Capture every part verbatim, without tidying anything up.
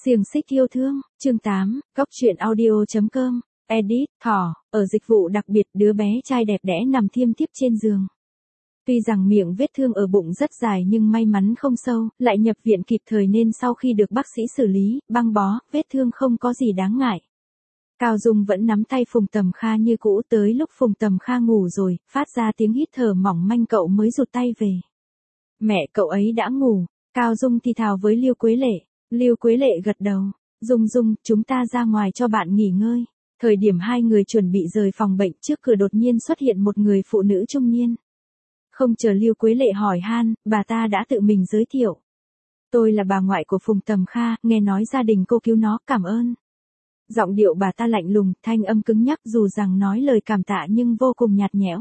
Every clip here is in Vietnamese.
Xiềng xích yêu thương, chương tám, góc truyện audio chấm com, edit, thỏ, ở dịch vụ đặc biệt đứa bé trai đẹp đẽ nằm thiêm thiếp trên giường. Tuy rằng miệng vết thương ở bụng rất dài nhưng may mắn không sâu, lại nhập viện kịp thời nên sau khi được bác sĩ xử lý, băng bó, vết thương không có gì đáng ngại. Cao Dung vẫn nắm tay Phùng Tầm Kha như cũ, tới lúc Phùng Tầm Kha ngủ rồi, phát ra tiếng hít thở mỏng manh cậu mới rụt tay về. Mẹ cậu ấy đã ngủ, Cao Dung thì thào với Lưu Quế Lệ. Lưu Quế Lệ gật đầu, Dung Dung, chúng ta ra ngoài cho bạn nghỉ ngơi. Thời điểm hai người chuẩn bị rời phòng bệnh, trước cửa đột nhiên xuất hiện một người phụ nữ trung niên. Không chờ Lưu Quế Lệ hỏi han, bà ta đã tự mình giới thiệu. Tôi là bà ngoại của Phùng Tầm Kha, nghe nói gia đình cô cứu nó, cảm ơn. Giọng điệu bà ta lạnh lùng, thanh âm cứng nhắc, dù rằng nói lời cảm tạ nhưng vô cùng nhạt nhẽo.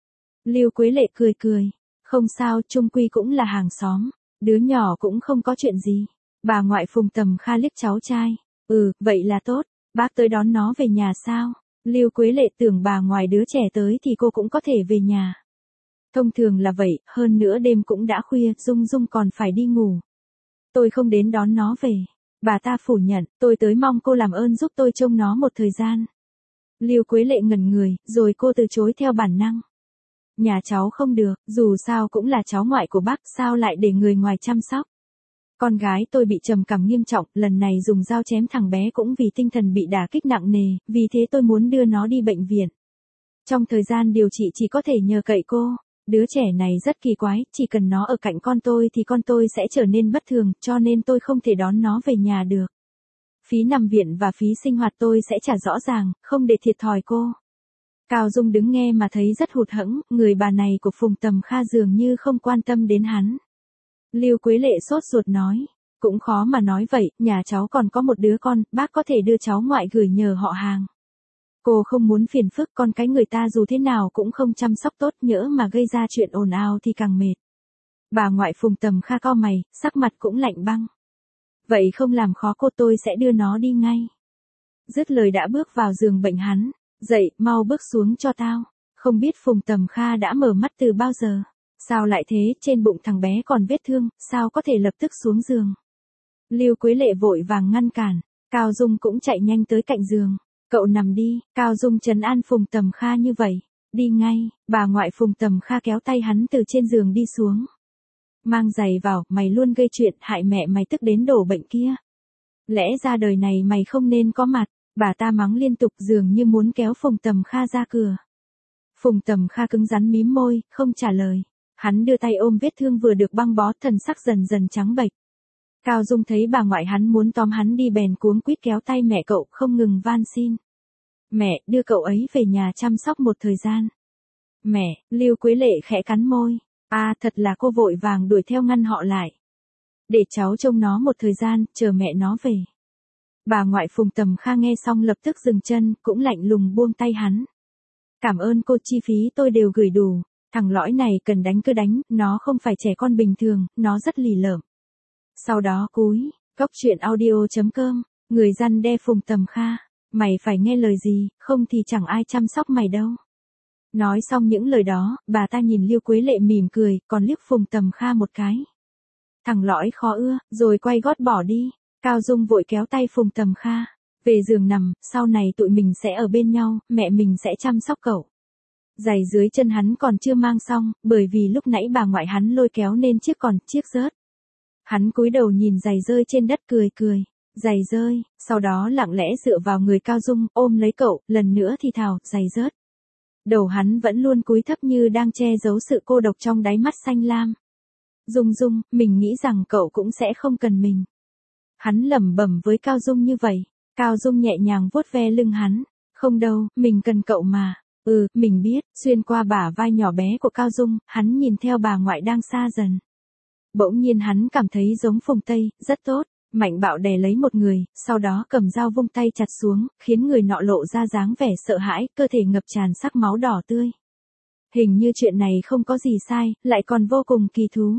Lưu Quế Lệ cười cười, không sao, chung quy cũng là hàng xóm, đứa nhỏ cũng không có chuyện gì. Bà ngoại Phùng Tầm Kha liếc cháu trai, ừ, vậy là tốt, bác tới đón nó về nhà sao? Lưu Quế Lệ tưởng bà ngoài đứa trẻ tới thì cô cũng có thể về nhà. Thông thường là vậy, hơn nữa đêm cũng đã khuya, Dung Dung còn phải đi ngủ. Tôi không đến đón nó về. Bà ta phủ nhận, tôi tới mong cô làm ơn giúp tôi trông nó một thời gian. Lưu Quế Lệ ngẩn người, rồi cô từ chối theo bản năng. Nhà cháu không được, dù sao cũng là cháu ngoại của bác, sao lại để người ngoài chăm sóc. Con gái tôi bị trầm cảm nghiêm trọng, lần này dùng dao chém thằng bé cũng vì tinh thần bị đả kích nặng nề, vì thế tôi muốn đưa nó đi bệnh viện. Trong thời gian điều trị chỉ có thể nhờ cậy cô. Đứa trẻ này rất kỳ quái, chỉ cần nó ở cạnh con tôi thì con tôi sẽ trở nên bất thường, cho nên tôi không thể đón nó về nhà được. Phí nằm viện và phí sinh hoạt tôi sẽ trả rõ ràng, không để thiệt thòi cô. Cao Dung đứng nghe mà thấy rất hụt hẫng, người bà này của Phùng Tầm Kha dường như không quan tâm đến hắn. Lưu Quế Lệ sốt ruột nói, cũng khó mà nói vậy, nhà cháu còn có một đứa con, bác có thể đưa cháu ngoại gửi nhờ họ hàng. Cô không muốn phiền phức, con cái người ta dù thế nào cũng không chăm sóc tốt, nhỡ mà gây ra chuyện ồn ào thì càng mệt. Bà ngoại Phùng Tầm Kha cau mày, sắc mặt cũng lạnh băng. Vậy không làm khó cô, tôi sẽ đưa nó đi ngay. Dứt lời đã bước vào giường bệnh hắn, dậy, mau bước xuống cho tao. Không biết Phùng Tầm Kha đã mở mắt từ bao giờ. Sao lại thế, trên bụng thằng bé còn vết thương, sao có thể lập tức xuống giường. Lưu Quế Lệ vội vàng ngăn cản, Cao Dung cũng chạy nhanh tới cạnh giường. Cậu nằm đi, Cao Dung trấn an Phùng Tầm Kha như vậy. Đi ngay, bà ngoại Phùng Tầm Kha kéo tay hắn từ trên giường đi xuống. Mang giày vào, mày luôn gây chuyện, hại mẹ mày tức đến đổ bệnh kia. Lẽ ra đời này mày không nên có mặt, bà ta mắng liên tục, dường như muốn kéo Phùng Tầm Kha ra cửa. Phùng Tầm Kha cứng rắn mím môi, không trả lời. Hắn đưa tay ôm vết thương vừa được băng bó, thần sắc dần dần trắng bệch. Cao Dung thấy bà ngoại hắn muốn tóm hắn đi bèn cuống quýt kéo tay mẹ cậu, không ngừng van xin. Mẹ, đưa cậu ấy về nhà chăm sóc một thời gian. Mẹ, Lưu Quế Lệ khẽ cắn môi. À, thật là cô vội vàng đuổi theo ngăn họ lại. Để cháu trông nó một thời gian, chờ mẹ nó về. Bà ngoại Phùng Tầm Kha nghe xong lập tức dừng chân, cũng lạnh lùng buông tay hắn. Cảm ơn cô, chi phí tôi đều gửi đủ. Thằng lõi này cần đánh cứ đánh, nó không phải trẻ con bình thường, nó rất lì lợm. Sau đó cúi, góc truyện audio chấm com, người răn đe Phùng Tầm Kha. Mày phải nghe lời gì, không thì chẳng ai chăm sóc mày đâu. Nói xong những lời đó, bà ta nhìn Lưu Quế Lệ mỉm cười, còn liếc Phùng Tầm Kha một cái. Thằng lõi khó ưa, rồi quay gót bỏ đi. Cao Dung vội kéo tay Phùng Tầm Kha. Về giường nằm, sau này tụi mình sẽ ở bên nhau, mẹ mình sẽ chăm sóc cậu. Giày dưới chân hắn còn chưa mang xong, bởi vì lúc nãy bà ngoại hắn lôi kéo nên chiếc còn, chiếc rớt. Hắn cúi đầu nhìn giày rơi trên đất cười cười. Giày rơi, sau đó lặng lẽ dựa vào người Cao Dung, ôm lấy cậu, lần nữa thì thào, giày rớt. Đầu hắn vẫn luôn cúi thấp như đang che giấu sự cô độc trong đáy mắt xanh lam. Dung Dung, mình nghĩ rằng cậu cũng sẽ không cần mình. Hắn lẩm bẩm với Cao Dung như vậy. Cao Dung nhẹ nhàng vuốt ve lưng hắn. Không đâu, mình cần cậu mà. Ừ, mình biết. Xuyên qua bả vai nhỏ bé của Cao Dung, hắn nhìn theo bà ngoại đang xa dần. Bỗng nhiên hắn cảm thấy giống Phùng Tây, rất tốt. Mạnh bạo đè lấy một người, sau đó cầm dao vung tay chặt xuống, khiến người nọ lộ ra dáng vẻ sợ hãi, cơ thể ngập tràn sắc máu đỏ tươi. Hình như chuyện này không có gì sai, lại còn vô cùng kỳ thú.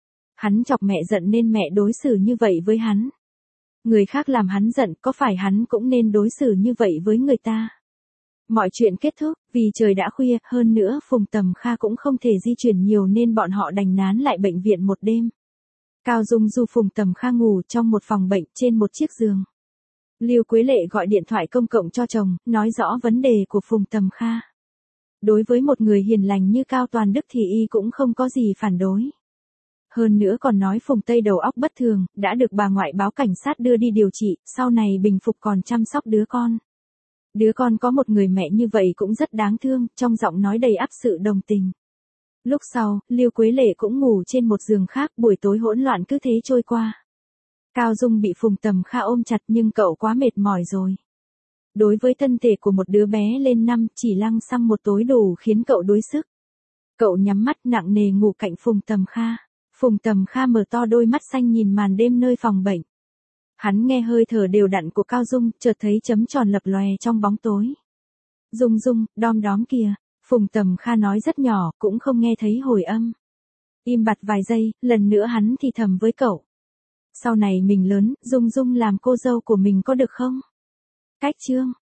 Hắn chọc mẹ giận nên mẹ đối xử như vậy với hắn. Người khác làm hắn giận, có phải hắn cũng nên đối xử như vậy với người ta? Mọi chuyện kết thúc, vì trời đã khuya, hơn nữa Phùng Tầm Kha cũng không thể di chuyển nhiều nên bọn họ đành nán lại bệnh viện một đêm. Cao Dung Du Phùng Tầm Kha ngủ trong một phòng bệnh trên một chiếc giường. Lưu Quế Lệ gọi điện thoại công cộng cho chồng, nói rõ vấn đề của Phùng Tầm Kha. Đối với một người hiền lành như Cao Toàn Đức thì y cũng không có gì phản đối. Hơn nữa còn nói Phùng Tây đầu óc bất thường, đã được bà ngoại báo cảnh sát đưa đi điều trị, sau này bình phục còn chăm sóc đứa con. Đứa con có một người mẹ như vậy cũng rất đáng thương, trong giọng nói đầy ắp sự đồng tình. Lúc sau, Lưu Quế Lệ cũng ngủ trên một giường khác, buổi tối hỗn loạn cứ thế trôi qua. Cao Dung bị Phùng Tầm Kha ôm chặt nhưng cậu quá mệt mỏi rồi. Đối với thân thể của một đứa bé lên năm, chỉ lăng xăng một tối đủ khiến cậu đuối sức. Cậu nhắm mắt nặng nề ngủ cạnh Phùng Tầm Kha. Phùng Tầm Kha mở to đôi mắt xanh nhìn màn đêm nơi phòng bệnh. Hắn nghe hơi thở đều đặn của Cao Dung, chợt thấy chấm tròn lập lòe trong bóng tối. Dung Dung, đom đóm kìa, Phùng Tầm Kha nói rất nhỏ, cũng không nghe thấy hồi âm. Im bặt vài giây, lần nữa hắn thì thầm với cậu. Sau này mình lớn, Dung Dung làm cô dâu của mình có được không? Cách chương